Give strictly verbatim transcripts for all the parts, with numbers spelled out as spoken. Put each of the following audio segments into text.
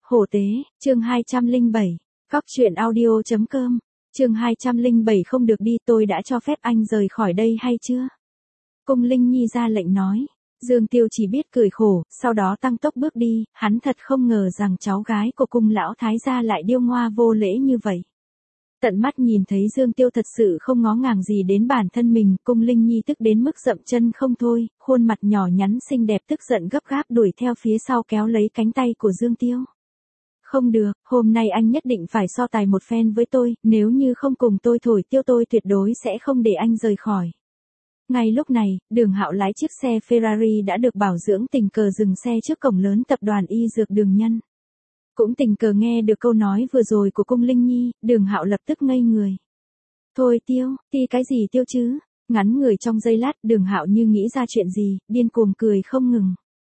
Hổ tế, chương hai trăm lẻ bảy, cóc truyện audio chấm com, chương hai trăm lẻ bảy không được đi, tôi đã cho phép anh rời khỏi đây hay chưa? Cung Linh Nhi ra lệnh nói. Dương Tiêu chỉ biết cười khổ, sau đó tăng tốc bước đi, hắn thật không ngờ rằng cháu gái của cung lão thái gia lại điêu ngoa vô lễ như vậy. Tận mắt nhìn thấy Dương Tiêu thật sự không ngó ngàng gì đến bản thân mình, Cung Linh Nhi tức đến mức dậm chân không thôi, khuôn mặt nhỏ nhắn xinh đẹp tức giận gấp gáp đuổi theo phía sau kéo lấy cánh tay của Dương Tiêu. Không được, hôm nay anh nhất định phải so tài một phen với tôi, nếu như không cùng tôi thổi tiêu tôi tuyệt đối sẽ không để anh rời khỏi. Ngay lúc này, Đường Hạo lái chiếc xe Ferrari đã được bảo dưỡng tình cờ dừng xe trước cổng lớn tập đoàn y dược Đường Nhân. Cũng tình cờ nghe được câu nói vừa rồi của Cung Linh Nhi, Đường Hạo lập tức ngây người. Thôi tiêu, ti cái gì tiêu chứ? Ngắn người trong giây lát, Đường Hạo như nghĩ ra chuyện gì, điên cuồng cười không ngừng.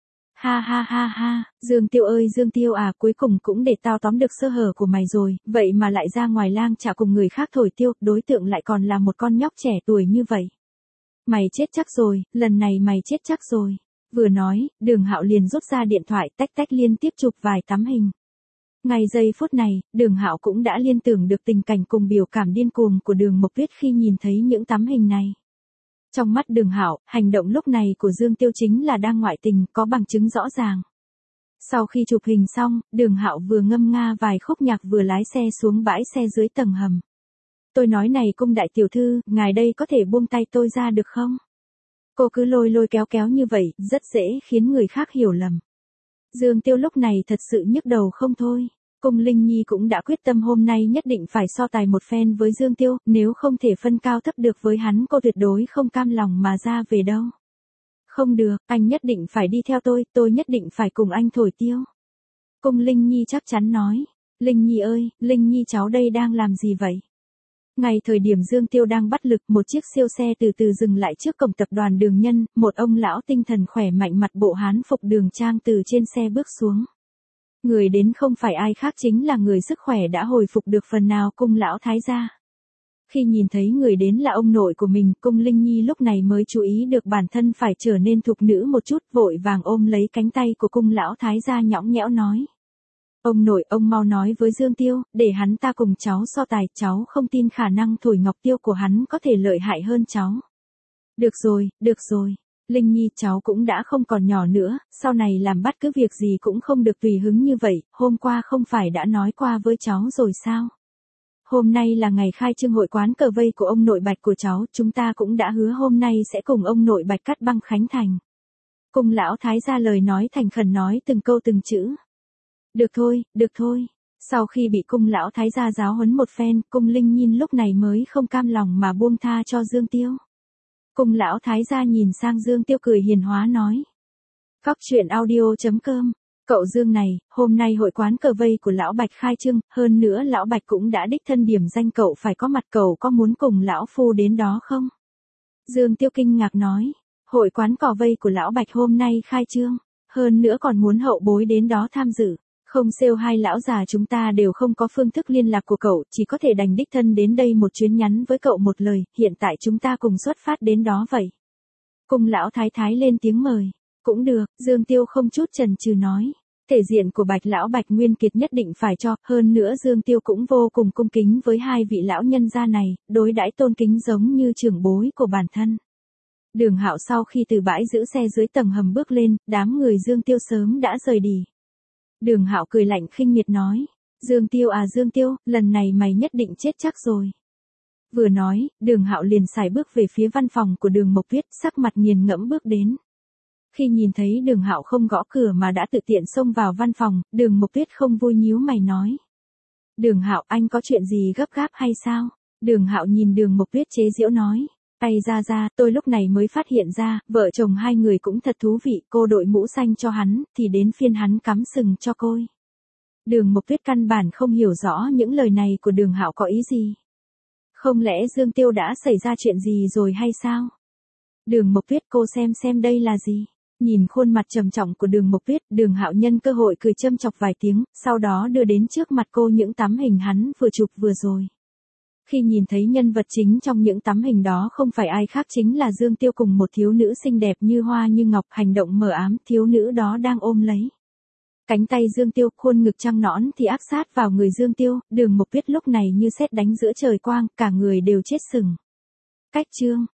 Ha ha ha ha, Dương Tiêu ơi Dương Tiêu à, cuối cùng cũng để tao tóm được sơ hở của mày rồi, vậy mà lại ra ngoài lang chả cùng người khác thổi tiêu, đối tượng lại còn là một con nhóc trẻ tuổi như vậy. Mày chết chắc rồi, lần này mày chết chắc rồi. Vừa nói, Đường Hạo liền rút ra điện thoại tách tách liên tiếp chụp vài tấm hình. Ngay giây phút này, Đường Hạo cũng đã liên tưởng được tình cảnh cùng biểu cảm điên cuồng của Đường Mộc Tuyết khi nhìn thấy những tấm hình này. Trong mắt Đường Hạo, hành động lúc này của Dương Tiêu chính là đang ngoại tình, có bằng chứng rõ ràng. Sau khi chụp hình xong, Đường Hạo vừa ngâm nga vài khúc nhạc vừa lái xe xuống bãi xe dưới tầng hầm. Tôi nói này Cung đại tiểu thư, ngài đây có thể buông tay tôi ra được không? Cô cứ lôi lôi kéo kéo như vậy, rất dễ khiến người khác hiểu lầm. Dương Tiêu lúc này thật sự nhức đầu không thôi. Cung Linh Nhi cũng đã quyết tâm hôm nay nhất định phải so tài một phen với Dương Tiêu, nếu không thể phân cao thấp được với hắn cô tuyệt đối không cam lòng mà ra về đâu. Không được, anh nhất định phải đi theo tôi, tôi nhất định phải cùng anh thổi tiêu. Cung Linh Nhi chắc chắn nói. Linh Nhi ơi, Linh Nhi cháu đây đang làm gì vậy? Ngay thời điểm Dương Tiêu đang bắt lực, một chiếc siêu xe từ từ dừng lại trước cổng tập đoàn Đường Nhân, một ông lão tinh thần khỏe mạnh mặt bộ hán phục Đường Trang từ trên xe bước xuống. Người đến không phải ai khác chính là người sức khỏe đã hồi phục được phần nào Cung lão thái gia. Khi nhìn thấy người đến là ông nội của mình, Cung Linh Nhi lúc này mới chú ý được bản thân phải trở nên thục nữ một chút, vội vàng ôm lấy cánh tay của Cung lão thái gia nhõng nhẽo nói. Ông nội, ông mau nói với Dương Tiêu, để hắn ta cùng cháu so tài, cháu không tin khả năng thổi ngọc tiêu của hắn có thể lợi hại hơn cháu. Được rồi, được rồi. Linh Nhi cháu cũng đã không còn nhỏ nữa, sau này làm bất cứ việc gì cũng không được tùy hứng như vậy, hôm qua không phải đã nói qua với cháu rồi sao? Hôm nay là ngày khai trương hội quán cờ vây của ông nội Bạch của cháu, chúng ta cũng đã hứa hôm nay sẽ cùng ông nội Bạch cắt băng khánh thành. Cung lão thái gia lời nói thành khẩn nói từng câu từng chữ. Được thôi, được thôi. Sau khi bị cung lão thái gia giáo huấn một phen, Cung Linh Nhi lúc này mới không cam lòng mà buông tha cho Dương Tiêu. Cung lão thái gia nhìn sang Dương Tiêu cười hiền hóa nói. Cóc truyện audio chấm com, cậu Dương này, hôm nay hội quán cờ vây của lão Bạch khai trương, hơn nữa lão Bạch cũng đã đích thân điểm danh cậu phải có mặt, cậu có muốn cùng lão phu đến đó không? Dương Tiêu kinh ngạc nói, hội quán cờ vây của lão Bạch hôm nay khai trương, hơn nữa còn muốn hậu bối đến đó tham dự. Không sale hai lão già chúng ta đều không có phương thức liên lạc của cậu, chỉ có thể đành đích thân đến đây một chuyến nhắn với cậu một lời, hiện tại chúng ta cùng xuất phát đến đó vậy. Cung lão thái thái lên tiếng mời. Cũng được, Dương Tiêu không chút chần chừ nói. Thể diện của Bạch lão Bạch Nguyên Kiệt nhất định phải cho, hơn nữa Dương Tiêu cũng vô cùng cung kính với hai vị lão nhân gia này, đối đãi tôn kính giống như trưởng bối của bản thân. Đường Hạo sau khi từ bãi giữ xe dưới tầng hầm bước lên, đám người Dương Tiêu sớm đã rời đi. Đường Hạo cười lạnh khinh miệt nói, Dương Tiêu à Dương Tiêu, lần này mày nhất định chết chắc rồi. Vừa nói, Đường Hạo liền xài bước về phía văn phòng của Đường Mộc Tuyết, sắc mặt nghiền ngẫm bước đến. Khi nhìn thấy Đường Hạo không gõ cửa mà đã tự tiện xông vào văn phòng, Đường Mộc Tuyết không vui nhíu mày nói. Đường Hạo, anh có chuyện gì gấp gáp hay sao? Đường Hạo nhìn Đường Mộc Tuyết chế giễu nói. Tay ra ra, tôi lúc này mới phát hiện ra, vợ chồng hai người cũng thật thú vị, cô đội mũ xanh cho hắn, thì đến phiên hắn cắm sừng cho côi. Đường Mộc Tuyết căn bản không hiểu rõ những lời này của Đường Hạo có ý gì. Không lẽ Dương Tiêu đã xảy ra chuyện gì rồi hay sao? Đường Mộc Tuyết, cô xem xem đây là gì? Nhìn khuôn mặt trầm trọng của Đường Mộc Tuyết, Đường Hạo nhân cơ hội cười châm chọc vài tiếng, sau đó đưa đến trước mặt cô những tấm hình hắn vừa chụp vừa rồi. Khi nhìn thấy nhân vật chính trong những tấm hình đó không phải ai khác chính là Dương Tiêu cùng một thiếu nữ xinh đẹp như hoa như ngọc, hành động mờ ám, thiếu nữ đó đang ôm lấy Cánh tay Dương Tiêu, khuôn ngực trăng nõn thì áp sát vào người Dương Tiêu, Đường Mộc Tuyết lúc này như sét đánh giữa trời quang, cả người đều chết sừng. Cách chương